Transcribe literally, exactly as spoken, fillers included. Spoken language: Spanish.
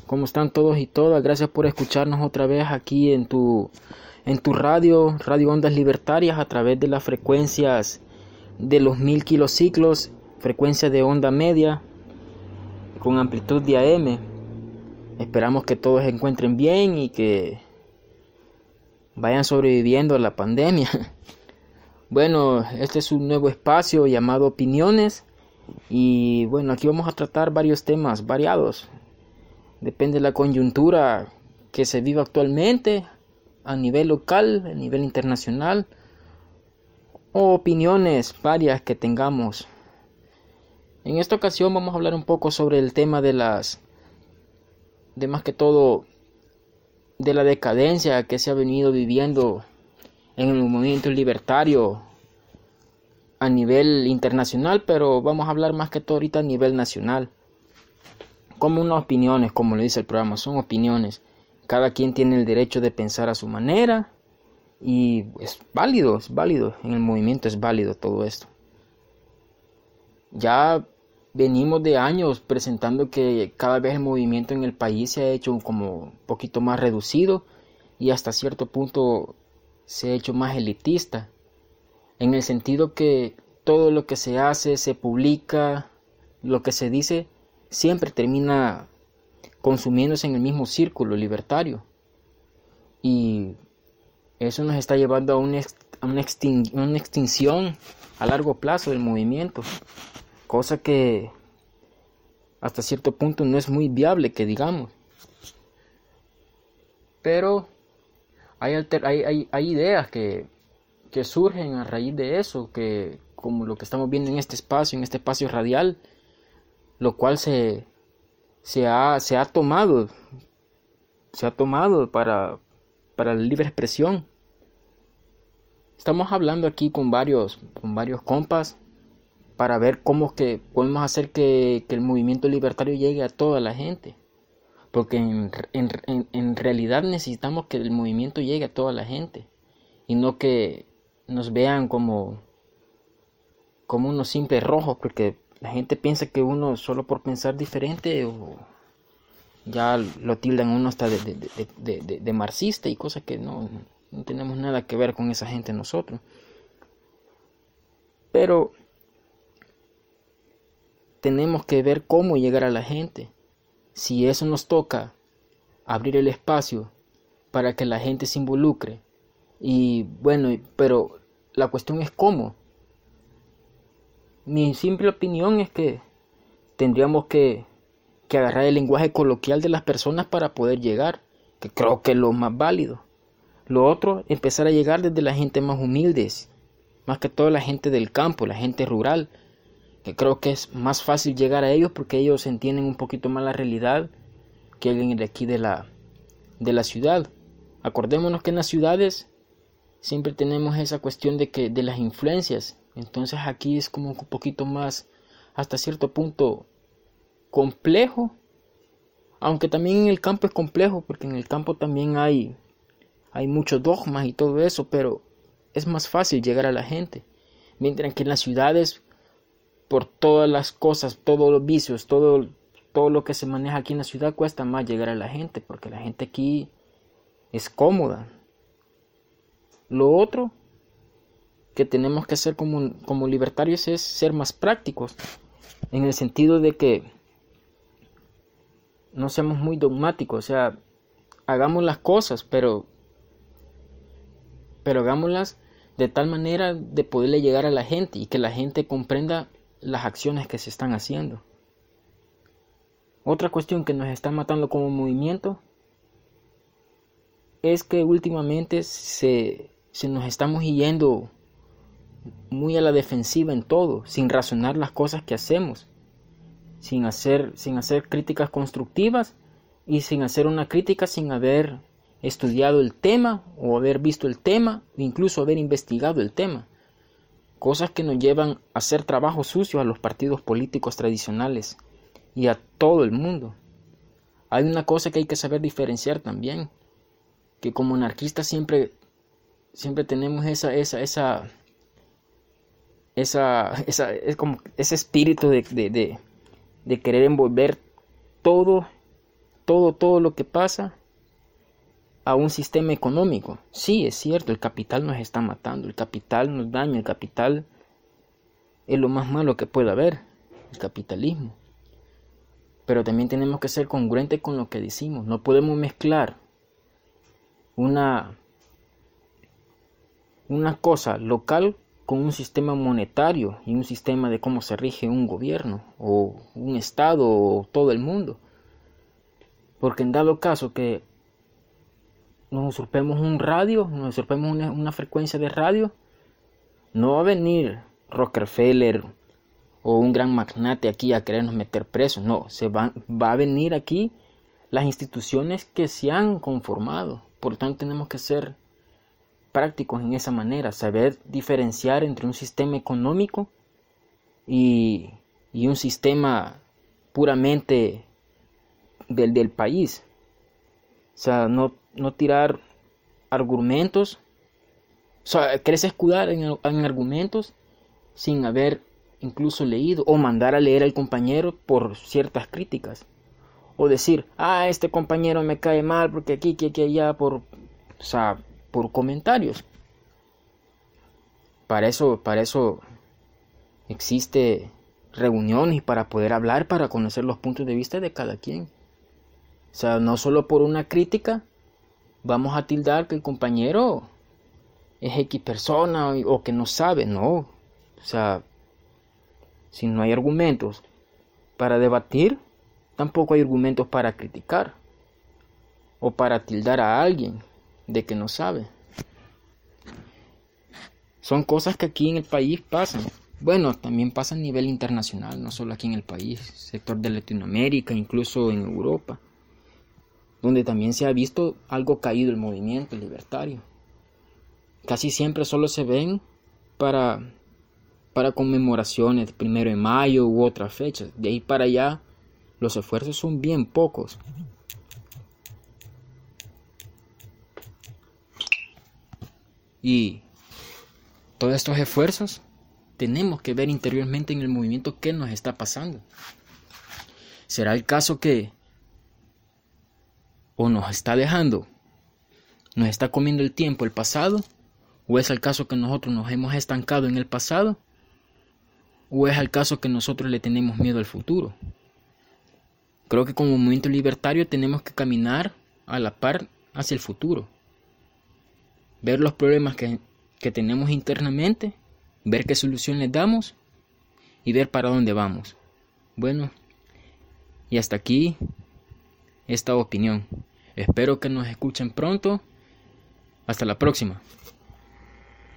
¿Cómo están todos y todas? Gracias por escucharnos otra vez aquí en tu, en tu radio, Radio Ondas Libertarias, a través de las frecuencias de los mil kilociclos, frecuencia de onda media, con amplitud de A M. Esperamos que todos se encuentren bien y que vayan sobreviviendo a la pandemia. Bueno, este es un nuevo espacio llamado Opiniones. Y bueno, aquí vamos a tratar varios temas variados. Depende de la coyuntura que se viva actualmente, a nivel local, a nivel internacional, o opiniones varias que tengamos. En esta ocasión vamos a hablar un poco sobre el tema de las, de más que todo, de la decadencia que se ha venido viviendo en el movimiento libertario a nivel internacional, pero vamos a hablar más que todo ahorita a nivel nacional. Como unas opiniones, como lo dice el programa, son opiniones. Cada quien tiene el derecho de pensar a su manera y es válido, es válido. En el movimiento es válido todo esto. Ya venimos de años presentando que cada vez el movimiento en el país se ha hecho como un poquito más reducido y hasta cierto punto se ha hecho más elitista. En el sentido que todo lo que se hace, se publica, lo que se dice, siempre termina consumiéndose en el mismo círculo libertario. Y eso nos está llevando a una, a una, extin- una extinción a largo plazo del movimiento. Cosa que hasta cierto punto no es muy viable, que digamos. Pero hay, alter- hay, hay, hay ideas que, que surgen a raíz de eso, que como lo que estamos viendo en este espacio, en este espacio radial, lo cual se, se, ha, se ha tomado, se ha tomado para, para la libre expresión. Estamos hablando aquí con varios, con varios compas para ver cómo que podemos hacer que, que el movimiento libertario llegue a toda la gente. Porque en, en, en, en realidad necesitamos que el movimiento llegue a toda la gente y no que nos vean como, como unos simples rojos, porque la gente piensa que uno solo por pensar diferente o ya lo tildan uno hasta de, de, de, de, de, de marxista y cosas que no, no tenemos nada que ver con esa gente nosotros. Pero tenemos que ver cómo llegar a la gente. Si eso nos toca abrir el espacio para que la gente se involucre. Y bueno, pero la cuestión es cómo. Mi simple opinión es que tendríamos que, que agarrar el lenguaje coloquial de las personas para poder llegar, que creo que es lo más válido. Lo otro, empezar a llegar desde la gente más humildes, más que todo la gente del campo, la gente rural, que creo que es más fácil llegar a ellos porque ellos entienden un poquito más la realidad que alguien de aquí de la, de la ciudad. Acordémonos que en las ciudades siempre tenemos esa cuestión de que de las influencias. Entonces aquí es como un poquito más, hasta cierto punto, complejo. Aunque también en el campo es complejo, porque en el campo también hay, hay muchos dogmas y todo eso, pero es más fácil llegar a la gente. Mientras que en las ciudades, por todas las cosas, todos los vicios, todo, todo lo que se maneja aquí en la ciudad, cuesta más llegar a la gente, porque la gente aquí es cómoda. Lo otro que tenemos que hacer como, como libertarios es ser más prácticos, en el sentido de que no seamos muy dogmáticos, o sea, hagamos las cosas, pero, pero hagámoslas de tal manera de poderle llegar a la gente y que la gente comprenda las acciones que se están haciendo. Otra cuestión que nos está matando como movimiento es que últimamente se, se nos estamos yendo muy a la defensiva en todo, sin razonar las cosas que hacemos, sin hacer, sin hacer críticas constructivas y sin hacer una crítica sin haber estudiado el tema o haber visto el tema, incluso haber investigado el tema. Cosas que nos llevan a hacer trabajo sucio a los partidos políticos tradicionales y a todo el mundo. Hay una cosa que hay que saber diferenciar también, que como anarquistas siempre, siempre tenemos esa, esa, esa, esa, esa, es como ese espíritu de, de, de, de querer envolver todo todo, todo lo que pasa a un sistema económico. Sí, es cierto, el capital nos está matando, el capital nos daña, el capital es lo más malo que puede haber, el capitalismo. Pero también tenemos que ser congruentes con lo que decimos. No podemos mezclar una, una cosa local con un sistema monetario y un sistema de cómo se rige un gobierno o un estado o todo el mundo. Porque en dado caso que nos usurpemos un radio, nos usurpemos una, una frecuencia de radio, no va a venir Rockefeller o un gran magnate aquí a querernos meter presos. No, se va, va a venir aquí las instituciones que se han conformado. Por lo tanto, tenemos que ser prácticos en esa manera, saber diferenciar entre un sistema económico y, y un sistema puramente del, del país. O sea, no, no tirar argumentos, o sea, quererse escudar en, en argumentos sin haber incluso leído o mandar a leer al compañero por ciertas críticas. O decir, ah, este compañero me cae mal porque aquí, aquí, aquí, allá, por, o sea, por comentarios. Para eso, para eso existe reuniones para poder hablar, para conocer los puntos de vista de cada quien. O sea, no solo por una crítica vamos a tildar que el compañero es X persona o que no sabe, no. O sea, si no hay argumentos para debatir, tampoco hay argumentos para criticar o para tildar a alguien de que no sabe. Son cosas que aquí en el país pasan. Bueno, también pasa a nivel internacional, no solo aquí en el país, sector de Latinoamérica, incluso en Europa, donde también se ha visto algo caído el movimiento libertario. Casi siempre solo se ven para, para conmemoraciones de primero de mayo u otras fechas. De ahí para allá los esfuerzos son bien pocos. Y todos estos esfuerzos tenemos que ver interiormente en el movimiento qué nos está pasando. ¿Será el caso que o nos está dejando, nos está comiendo el tiempo el pasado? ¿O es el caso que nosotros nos hemos estancado en el pasado? ¿O es el caso que nosotros le tenemos miedo al futuro? Creo que como movimiento libertario tenemos que caminar a la par hacia el futuro. Ver los problemas que, que tenemos internamente, ver qué solución les damos y ver para dónde vamos. Bueno, y hasta aquí esta opinión. Espero que nos escuchen pronto. Hasta la próxima.